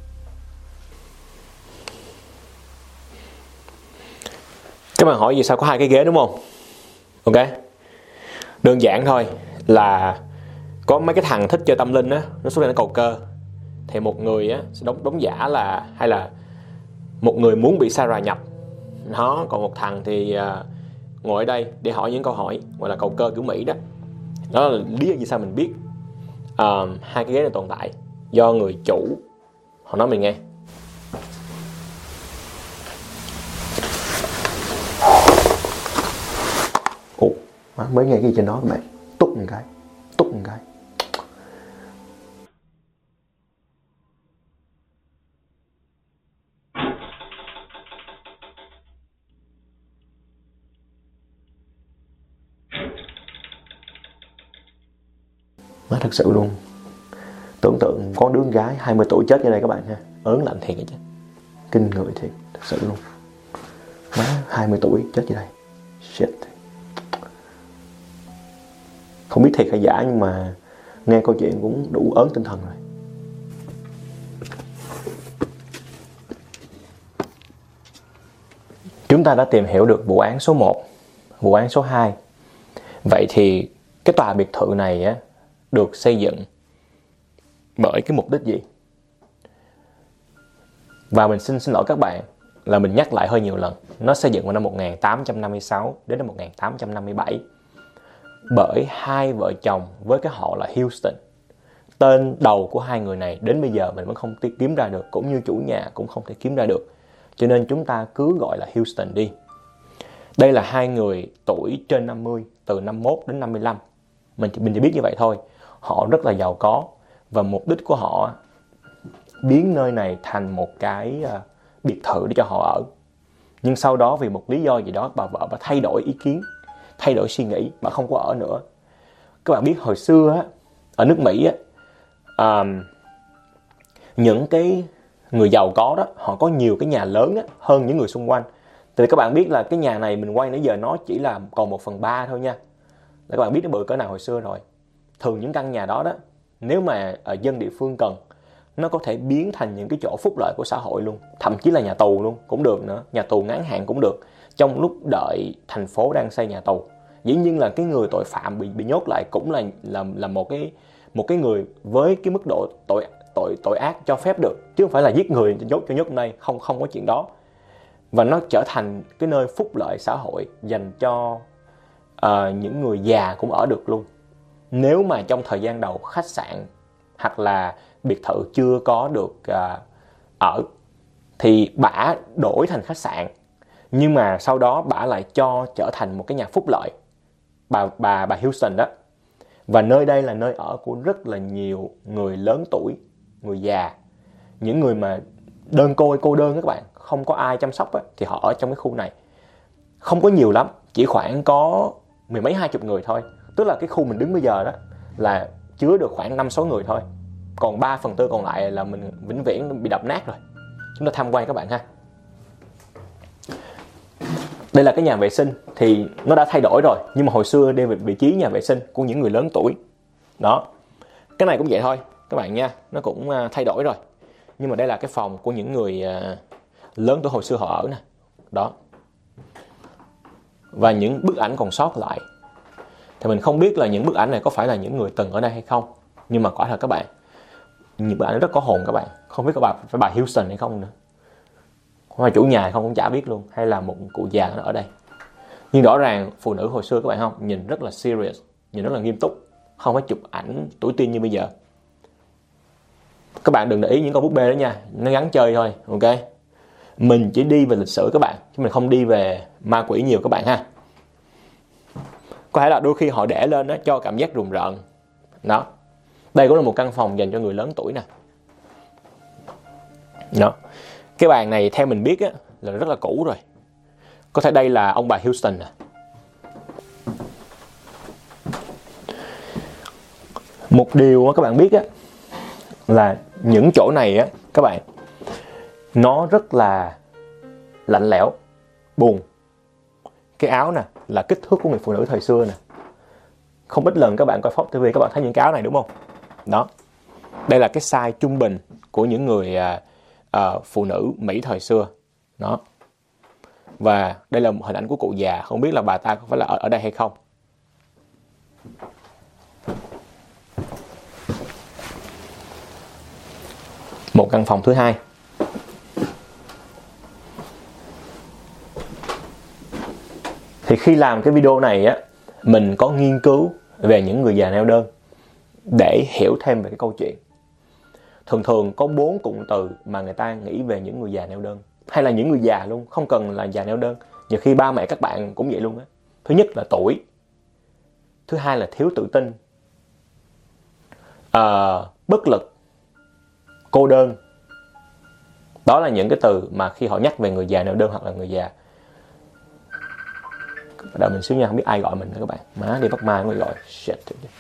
Speaker 1: Các bạn hỏi vì sao có hai cái ghế đúng không? Ok, đơn giản thôi là có mấy cái thằng thích chơi tâm linh á, nó xuống đây nó cầu cơ, thì một người á sẽ đóng đóng giả là hay là một người muốn bị sa rà nhập nó, còn một thằng thì uh, ngồi ở đây để hỏi những câu hỏi gọi là cầu cơ kiểu Mỹ đó. Đó là lý do vì sao mình biết uh, hai cái ghế này tồn tại, do người chủ họ nói mình nghe. Ủa, mới nghe cái gì trên đó các bạn, túc một cái, túc một cái. Má thật sự luôn. Tưởng tượng có đứa gái hai mươi tuổi chết như đây các bạn ha. Ớn lạnh thiệt vậy chứ. Kinh người thiệt. Thật sự luôn. Má hai mươi tuổi chết như đây. Shit. Không biết thiệt hay giả nhưng mà nghe câu chuyện cũng đủ ớn tinh thần rồi. Chúng ta đã tìm hiểu được vụ án số một, vụ án số hai. Vậy thì cái tòa biệt thự này á được xây dựng bởi cái mục đích gì? Và mình xin xin lỗi các bạn là mình nhắc lại hơi nhiều lần. Nó xây dựng vào năm một nghìn tám trăm năm mươi sáu đến năm một nghìn tám trăm năm mươi bảy bởi hai vợ chồng với cái họ là Houston. Tên đầu của hai người này đến bây giờ mình vẫn không kiếm ra được, cũng như chủ nhà cũng không thể kiếm ra được. Cho nên chúng ta cứ gọi là Houston đi. Đây là hai người tuổi trên năm mươi, từ năm mươi mốt đến năm mươi lăm. Mình chỉ, mình chỉ biết như vậy thôi. Họ rất là giàu có và mục đích của họ biến nơi này thành một cái uh, biệt thự để cho họ ở. Nhưng sau đó vì một lý do gì đó bà vợ bà thay đổi ý kiến, thay đổi suy nghĩ, bà không có ở nữa. Các bạn biết hồi xưa á, ở nước Mỹ á, um, những cái người giàu có đó họ có nhiều cái nhà lớn á, hơn những người xung quanh. Thì các bạn biết là cái nhà này mình quay nãy giờ nó chỉ là còn một phần ba thôi nha. Là các bạn biết nó bự cỡ nào hồi xưa rồi. Thường những căn nhà đó đó, nếu mà ở dân địa phương cần, nó có thể biến thành những cái chỗ phúc lợi của xã hội luôn. Thậm chí là nhà tù luôn cũng được nữa. Nhà tù ngắn hạn cũng được, trong lúc đợi thành phố đang xây nhà tù. Dĩ nhiên là cái người tội phạm bị bị nhốt lại cũng là là là một cái một cái người với cái mức độ tội tội tội ác cho phép được, chứ không phải là giết người nhốt cho nhốt đây, không không có chuyện đó. Và nó trở thành cái nơi phúc lợi xã hội dành cho uh, những người già cũng ở được luôn. Nếu mà trong thời gian đầu khách sạn hoặc là biệt thự chưa có được uh, ở thì bả đổi thành khách sạn, nhưng mà sau đó bả lại cho trở thành một cái nhà phúc lợi, bà bà bà Houston đó. Và nơi đây là nơi ở của rất là nhiều người lớn tuổi, người già, những người mà đơn côi, cô đơn các bạn, không có ai chăm sóc á, thì họ ở trong cái khu này. Không có nhiều lắm, chỉ khoảng có mười mấy hai chục người thôi. Tức là cái khu mình đứng bây giờ đó là chứa được khoảng năm sáu người thôi. Còn ba phần tư còn lại là mình vĩnh viễn bị đập nát rồi. Chúng ta tham quan các bạn ha. Đây là cái nhà vệ sinh, thì nó đã thay đổi rồi, nhưng mà hồi xưa đây vị trí nhà vệ sinh của những người lớn tuổi. Đó. Cái này cũng vậy thôi các bạn nha, nó cũng thay đổi rồi. Nhưng mà đây là cái phòng của những người lớn tuổi hồi xưa họ ở nè. Đó. Và những bức ảnh còn sót lại. Thì mình không biết là những bức ảnh này có phải là những người từng ở đây hay không. Nhưng mà quả thật các bạn, những bức ảnh rất có hồn các bạn. Không biết có bà, phải bà Houston hay không nữa. Hoặc chủ nhà không cũng chả biết luôn. Hay là một cụ già nó ở đây. Nhưng rõ ràng phụ nữ hồi xưa các bạn không, nhìn rất là serious, nhìn rất là nghiêm túc, không phải chụp ảnh tuổi teen như bây giờ. Các bạn đừng để ý những con búp bê đó nha, nó gắn chơi thôi, ok? Mình chỉ đi về lịch sử các bạn, chứ mình không đi về ma quỷ nhiều các bạn ha. Có thể là đôi khi họ để lên đó cho cảm giác rùng rợn, Đó. Đây cũng là một căn phòng dành cho người lớn tuổi nè. Đó. Cái bàn này theo mình biết á, là rất là cũ rồi. Có thể đây là ông bà Houston nè. Một điều các bạn biết á, là những chỗ này á các bạn, nó rất là lạnh lẽo, buồn. Cái áo nè là kích thước của người phụ nữ thời xưa nè. Không ít lần các bạn coi Fox ti vi các bạn thấy những cái áo này đúng không? Đó. Đây là cái size trung bình của những người à, à, phụ nữ Mỹ thời xưa. Đó. Và đây là một hình ảnh của cụ già, không biết là bà ta có phải là ở, ở đây hay không. Một căn phòng thứ hai. Thì khi làm cái video này á, mình có nghiên cứu về những người già neo đơn để hiểu thêm về cái câu chuyện. Thường thường có bốn cụm từ mà người ta nghĩ về những người già neo đơn, hay là những người già luôn, không cần là già neo đơn. Nhiều khi ba mẹ các bạn cũng vậy luôn á. Thứ nhất là tuổi. Thứ hai là thiếu tự tin, à, bất lực, cô đơn. Đó là những cái từ mà khi họ nhắc về người già neo đơn hoặc là người già. Đợi mình xíu nha, không biết ai gọi mình nữa các bạn. Má đi bắt mai mới gọi. Shit.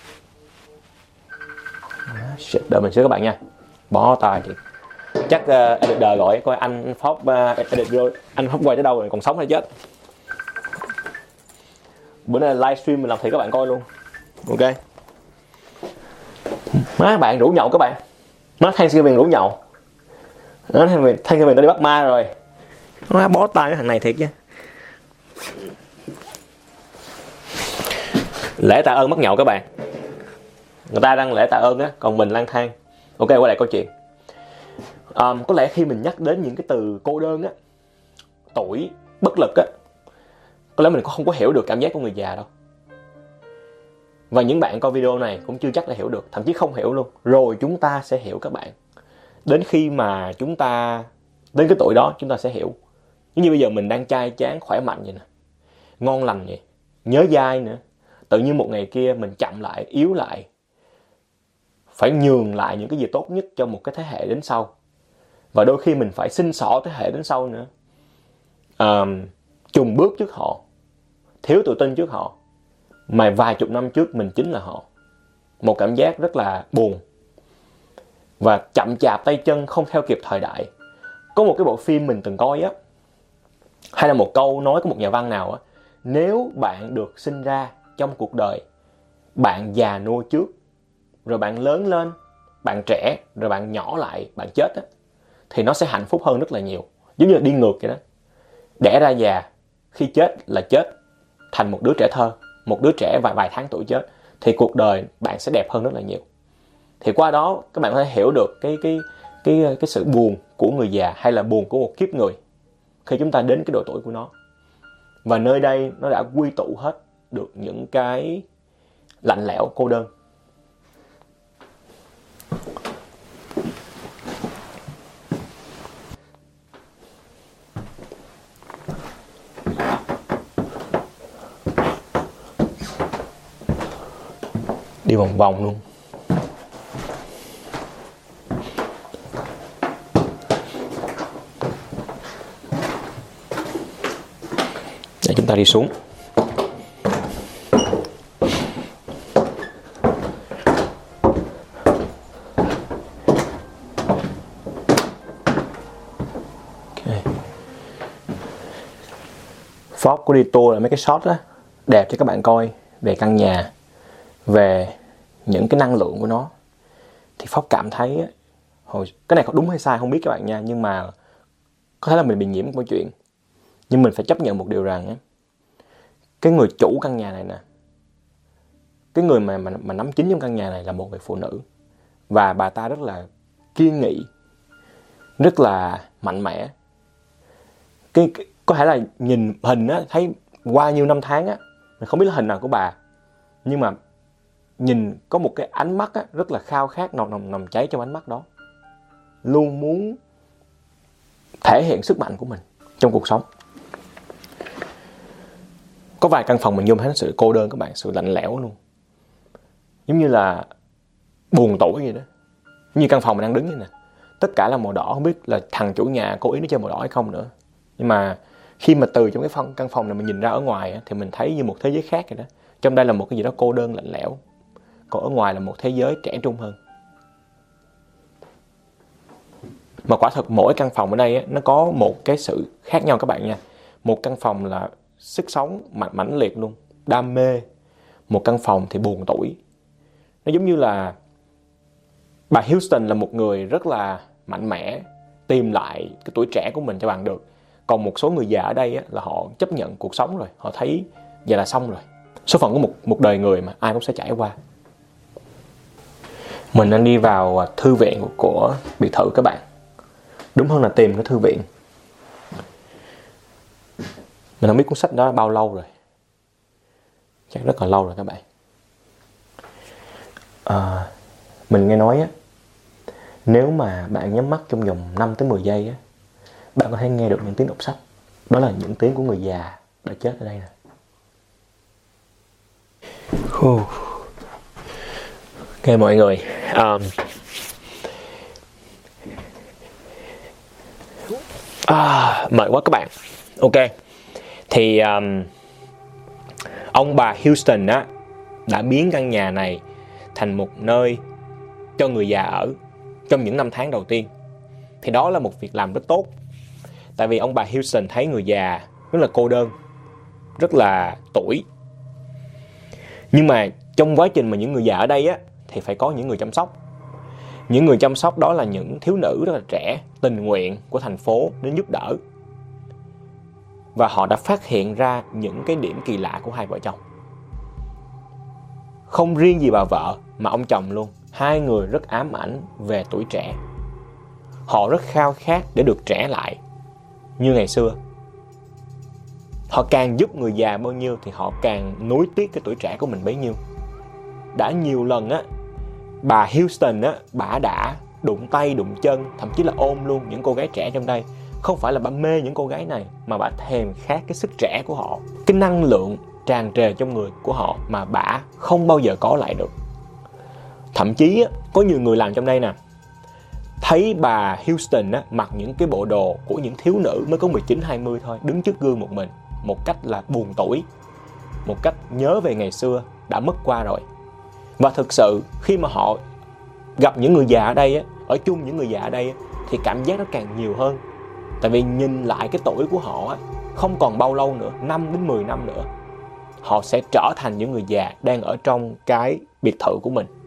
Speaker 1: Shit, đợi mình xíu các bạn nha. Bỏ tay thì chắc uh, editor gọi coi anh Phóc uh, editor, anh Phóc quay tới đâu rồi, còn sống hay chết. Bữa nay livestream mình làm thì các bạn coi luôn. Ok. Má bạn rủ nhậu các bạn. Má Thanksgiving rủ nhậu. Nó Thanksgiving nó đi bắt ma rồi. Má bó tay cái thằng này thiệt chứ. Lễ tạ ơn bắt nhậu các bạn. Người ta đang lễ tạ ơn á, còn mình lang thang. Ok, quay lại câu chuyện. Um, có lẽ khi mình nhắc đến những cái từ cô đơn á, tuổi, bất lực á, có lẽ mình không có hiểu được cảm giác của người già đâu. Và những bạn coi video này cũng chưa chắc đã hiểu được, thậm chí không hiểu luôn. Rồi chúng ta sẽ hiểu các bạn. Đến khi mà chúng ta đến cái tuổi đó chúng ta sẽ hiểu. Như bây giờ mình đang trai tráng khỏe mạnh vậy nè, ngon lành vậy, nhớ dai nữa. Tự nhiên một ngày kia mình chậm lại, yếu lại, phải nhường lại những cái gì tốt nhất cho một cái thế hệ đến sau. Và đôi khi mình phải xin xỏ thế hệ đến sau nữa, à, chùng bước trước họ, thiếu tự tin trước họ, mà vài chục năm trước mình chính là họ. Một cảm giác rất là buồn và chậm chạp tay chân, không theo kịp thời đại. Có một cái bộ phim mình từng coi á, hay là một câu nói của một nhà văn nào á: nếu bạn được sinh ra trong cuộc đời, bạn già nua trước, rồi bạn lớn lên, bạn trẻ, rồi bạn nhỏ lại, bạn chết á, thì nó sẽ hạnh phúc hơn rất là nhiều. Giống như là đi ngược vậy đó. Đẻ ra già, khi chết là chết thành một đứa trẻ thơ, một đứa trẻ vài vài tháng tuổi chết, thì cuộc đời bạn sẽ đẹp hơn rất là nhiều. Thì qua đó các bạn có thể hiểu được cái cái cái cái sự buồn của người già, hay là buồn của một kiếp người khi chúng ta đến cái độ tuổi của nó. Và nơi đây nó đã quy tụ hết được những cái lạnh lẽo, cô đơn. Đi vòng vòng luôn. Để chúng ta đi xuống. Fox có đi tour là mấy cái shot á, đẹp cho các bạn coi về căn nhà, về những cái năng lượng của nó. Thì Fox cảm thấy á, hồi cái này có đúng hay sai không biết các bạn nha, nhưng mà có thể là mình bị nhiễm câu chuyện. Nhưng mình phải chấp nhận một điều rằng á, cái người chủ căn nhà này nè, cái người mà, mà, mà nắm chính trong căn nhà này là một người phụ nữ. Và bà ta rất là kiên nghị, rất là mạnh mẽ. Cái, cái, có thể là nhìn hình á, thấy qua nhiêu năm tháng á, mình không biết là hình nào của bà, nhưng mà nhìn có một cái ánh mắt á, rất là khao khát, nồng nồng nồng cháy trong ánh mắt đó. Luôn muốn thể hiện sức mạnh của mình trong cuộc sống. Có vài căn phòng mình vô thấy sự cô đơn các bạn, sự lạnh lẽo luôn. Giống như là buồn tủi vậy đó. Như căn phòng mình đang đứng như nè, tất cả là màu đỏ, không biết là thằng chủ nhà cố ý nó chơi màu đỏ hay không nữa. Nhưng mà khi mà từ trong cái phòng, căn phòng này mình nhìn ra ở ngoài á, thì mình thấy như một thế giới khác vậy đó. Trong đây là một cái gì đó cô đơn lạnh lẽo, còn ở ngoài là một thế giới trẻ trung hơn. Mà quả thật mỗi căn phòng ở đây á, nó có một cái sự khác nhau các bạn nha. Một căn phòng là sức sống mạnh mãnh liệt luôn, đam mê. Một căn phòng thì buồn tủi. Nó giống như là bà Houston là một người rất là mạnh mẽ, tìm lại cái tuổi trẻ của mình cho bằng được. Còn một số người già ở đây á, là họ chấp nhận cuộc sống rồi, họ thấy vậy là xong rồi. Số phận của một, một đời người mà ai cũng sẽ trải qua. Mình đang đi vào thư viện của, của biệt thự các bạn. Đúng hơn là tìm cái thư viện. Mình không biết cuốn sách đó bao lâu rồi. Chắc rất là lâu rồi các bạn. À, mình nghe nói á, nếu mà bạn nhắm mắt trong vòng năm tới mười giây á, bạn có thể nghe được những tiếng đọc sách. Đó là những tiếng của người già đã chết ở đây nè. Ok mọi người, um, à, mệt quá các bạn. Ok, thì um, ông bà Houston á đã biến căn nhà này thành một nơi cho người già ở trong những năm tháng đầu tiên. Thì đó là một việc làm rất tốt. Tại vì ông bà Houston thấy người già rất là cô đơn, rất là tủi. Nhưng mà trong quá trình mà những người già ở đây á, thì phải có những người chăm sóc. Những người chăm sóc đó là những thiếu nữ rất là trẻ, tình nguyện của thành phố đến giúp đỡ. Và họ đã phát hiện ra những cái điểm kỳ lạ của hai vợ chồng. Không riêng gì bà vợ mà ông chồng luôn, hai người rất ám ảnh về tuổi trẻ. Họ rất khao khát để được trẻ lại như ngày xưa. Họ càng giúp người già bao nhiêu thì họ càng nuối tiếc cái tuổi trẻ của mình bấy nhiêu. Đã nhiều lần á, bà Houston á, bà đã đụng tay đụng chân, thậm chí là ôm luôn những cô gái trẻ trong đây. Không phải là bà mê những cô gái này, mà bà thèm khát cái sức trẻ của họ, cái năng lượng tràn trề trong người của họ mà bà không bao giờ có lại được. Thậm chí á, có nhiều người làm trong đây nè, thấy bà Houston á, mặc những cái bộ đồ của những thiếu nữ mới có mười chín hai mươi thôi, đứng trước gương một mình, một cách là buồn tủi, một cách nhớ về ngày xưa đã mất qua rồi. Và thực sự khi mà họ gặp những người già ở đây á, ở chung những người già ở đây á, thì cảm giác nó càng nhiều hơn. Tại vì nhìn lại cái tuổi của họ á, không còn bao lâu nữa, năm đến mười năm nữa, họ sẽ trở thành những người già đang ở trong cái biệt thự của mình.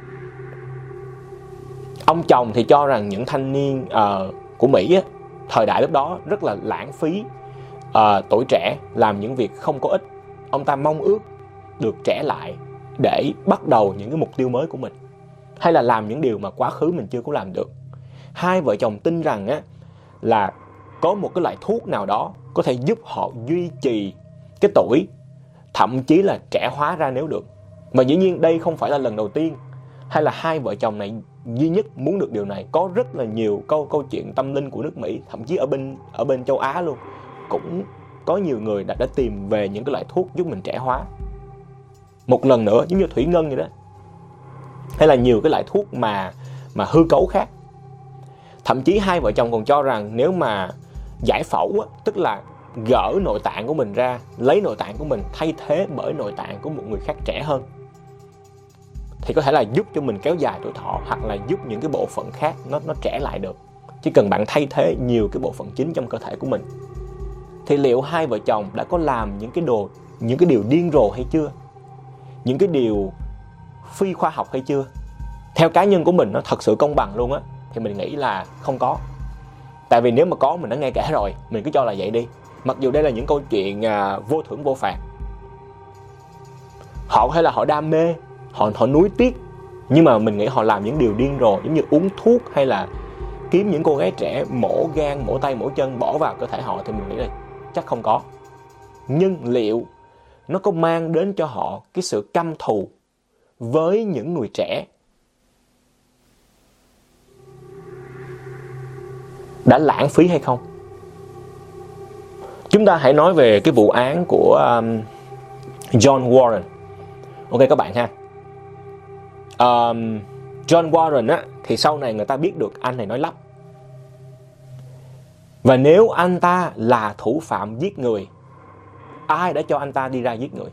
Speaker 1: Ông chồng thì cho rằng những thanh niên uh, của Mỹ á, thời đại lúc đó rất là lãng phí uh, tuổi trẻ, làm những việc không có ích. Ông ta mong ước được trẻ lại để bắt đầu những cái mục tiêu mới của mình, hay là làm những điều mà quá khứ mình chưa có làm được. Hai vợ chồng tin rằng á, là có một cái loại thuốc nào đó có thể giúp họ duy trì cái tuổi, thậm chí là trẻ hóa ra nếu được. Mà dĩ nhiên đây không phải là lần đầu tiên, hay là hai vợ chồng này duy nhất muốn được điều này. Có rất là nhiều câu câu chuyện tâm linh của nước Mỹ, thậm chí ở bên ở bên châu Á luôn, cũng có nhiều người đã, đã tìm về những cái loại thuốc giúp mình trẻ hóa một lần nữa, giống như thủy ngân vậy đó, hay là nhiều cái loại thuốc mà mà hư cấu khác. Thậm chí hai vợ chồng còn cho rằng nếu mà giải phẫu á, tức là gỡ nội tạng của mình ra, lấy nội tạng của mình thay thế bởi nội tạng của một người khác trẻ hơn, thì có thể là giúp cho mình kéo dài tuổi thọ, hoặc là giúp những cái bộ phận khác nó nó trẻ lại được. Chỉ cần bạn thay thế nhiều cái bộ phận chính trong cơ thể của mình. Thì liệu hai vợ chồng đã có làm những cái đồ, những cái điều điên rồ hay chưa? Những cái điều phi khoa học hay chưa? Theo cá nhân của mình, nó thật sự công bằng luôn á, thì mình nghĩ là không có. Tại vì nếu mà có mình đã nghe kể rồi, mình cứ cho là vậy đi. Mặc dù đây là những câu chuyện à, vô thưởng vô phạt. Họ hay là họ đam mê, họ họ nuối tiếc, nhưng mà mình nghĩ họ làm những điều điên rồ, giống như uống thuốc hay là kiếm những cô gái trẻ mổ gan, mổ tay, mổ chân bỏ vào cơ thể họ, thì mình nghĩ là chắc không có. Nhưng liệu nó có mang đến cho họ cái sự căm thù với những người trẻ đã lãng phí hay không? Chúng ta hãy nói về cái vụ án của um, John Warren. Ok các bạn ha. Um, John Warren á, thì sau này người ta biết được anh này nói lắp. Và nếu anh ta là thủ phạm giết người, ai đã cho anh ta đi ra giết người?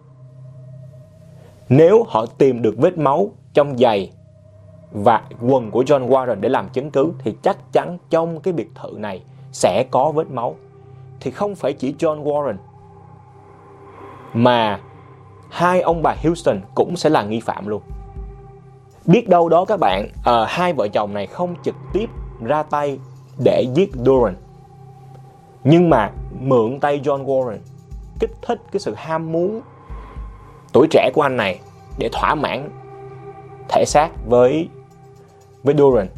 Speaker 1: Nếu họ tìm được vết máu trong giày và quần của John Warren để làm chứng cứ, thì chắc chắn trong cái biệt thự này sẽ có vết máu. Thì không phải chỉ John Warren, mà hai ông bà Houston cũng sẽ là nghi phạm luôn. Biết đâu đó các bạn, à, hai vợ chồng này không trực tiếp ra tay để giết Duran, nhưng mà mượn tay John Warren, kích thích cái sự ham muốn tuổi trẻ của anh này để thỏa mãn thể xác với với Duran,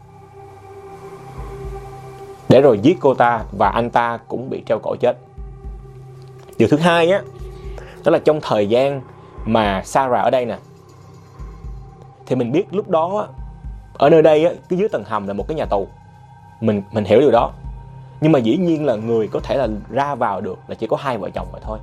Speaker 1: để rồi giết cô ta và anh ta cũng bị treo cổ chết. Điều thứ hai á, đó là trong thời gian mà Sarah ở đây nè, thì mình biết lúc đó ở nơi đây á, cái dưới tầng hầm là một cái nhà tù. Mình mình hiểu điều đó. Nhưng mà dĩ nhiên là người có thể là ra vào được là chỉ có hai vợ chồng mà thôi.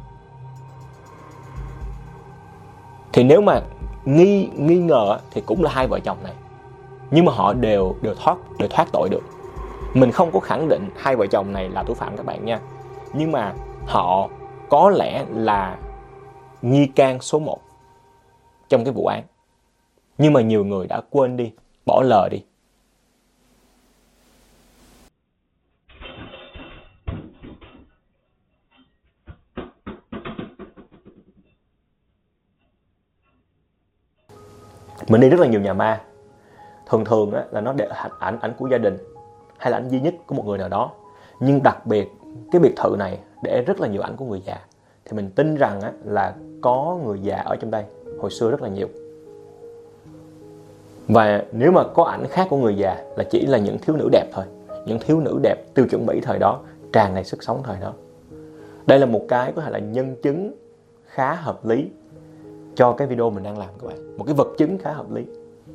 Speaker 1: Thì nếu mà nghi nghi ngờ thì cũng là hai vợ chồng này. Nhưng mà họ đều đều thoát đều thoát tội được. Mình không có khẳng định hai vợ chồng này là thủ phạm các bạn nha. Nhưng mà họ có lẽ là nghi can số một trong cái vụ án. Nhưng mà nhiều người đã quên đi, bỏ lờ đi. Mình đi rất là nhiều nhà ma. Thường thường á, là nó để ảnh ảnh của gia đình hay là ảnh duy nhất của một người nào đó. Nhưng đặc biệt cái biệt thự này để rất là nhiều ảnh của người già. Thì mình tin rằng á, là có người già ở trong đây hồi xưa rất là nhiều. Và nếu mà có ảnh khác của người già là chỉ là những thiếu nữ đẹp thôi. Những thiếu nữ đẹp tiêu chuẩn Mỹ thời đó, tràn đầy sức sống thời đó. Đây là một cái có thể là nhân chứng khá hợp lý cho cái video mình đang làm các bạn. Một cái vật chứng khá hợp lý.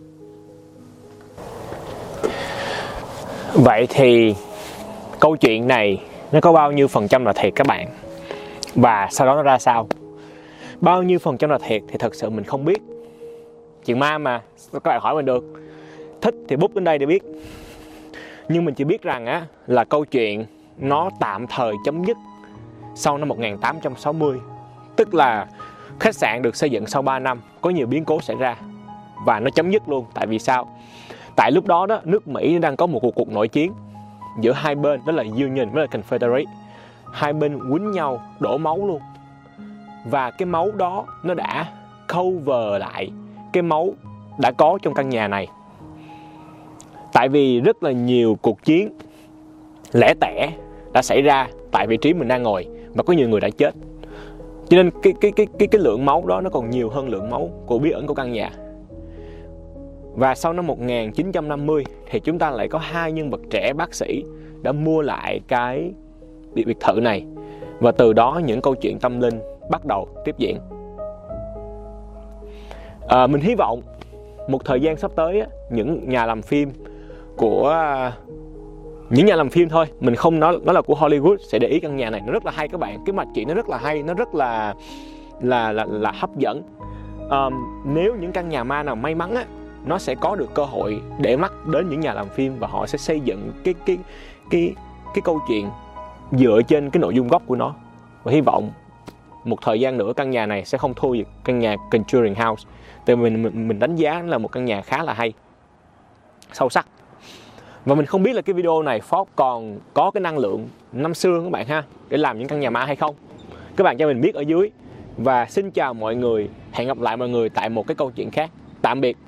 Speaker 1: Vậy thì câu chuyện này nó có bao nhiêu phần trăm là thiệt các bạn? Và sau đó nó ra sao? Bao nhiêu phần trăm là thiệt thì thật sự mình không biết. Chuyện ma mà, các bạn hỏi mình được. Thích thì bút đến đây để biết. Nhưng mình chỉ biết rằng á, là câu chuyện nó tạm thời chấm dứt sau năm một nghìn tám trăm sáu mươi. Tức là khách sạn được xây dựng sau ba năm, có nhiều biến cố xảy ra. Và nó chấm dứt luôn. Tại vì sao? Tại lúc đó, đó nước Mỹ đang có một cuộc cuộc nội chiến giữa hai bên, đó là Union với là Confederate. Hai bên quýnh nhau, đổ máu luôn. Và cái máu đó nó đã cover lại cái máu đã có trong căn nhà này. Tại vì rất là nhiều cuộc chiến lẻ tẻ đã xảy ra tại vị trí mình đang ngồi, và có nhiều người đã chết. Cho nên cái, cái, cái, cái, cái lượng máu đó nó còn nhiều hơn lượng máu của bí ẩn của căn nhà. Và sau năm một nghìn chín trăm năm mươi thì chúng ta lại có hai nhân vật trẻ bác sĩ đã mua lại cái biệt thự này. Và từ đó những câu chuyện tâm linh bắt đầu tiếp diễn. À, mình hy vọng một thời gian sắp tới á, những nhà làm phim của những nhà làm phim thôi, mình không nói nó là của Hollywood, sẽ để ý căn nhà này. Nó rất là hay các bạn. Cái mạch chuyện nó rất là hay, nó rất là là là, là hấp dẫn. À, nếu những căn nhà ma nào may mắn á, nó sẽ có được cơ hội để mắt đến những nhà làm phim, và họ sẽ xây dựng cái cái cái cái câu chuyện dựa trên cái nội dung gốc của nó. Và hy vọng một thời gian nữa căn nhà này sẽ không thua gì căn nhà Conjuring House. Tại mình, mình mình đánh giá là một căn nhà khá là hay, sâu sắc. Và mình không biết là cái video này Fox còn có cái năng lượng năm xưa các bạn ha, để làm những căn nhà ma hay không. Các bạn cho mình biết ở dưới. Và xin chào mọi người, hẹn gặp lại mọi người tại một cái câu chuyện khác. Tạm biệt.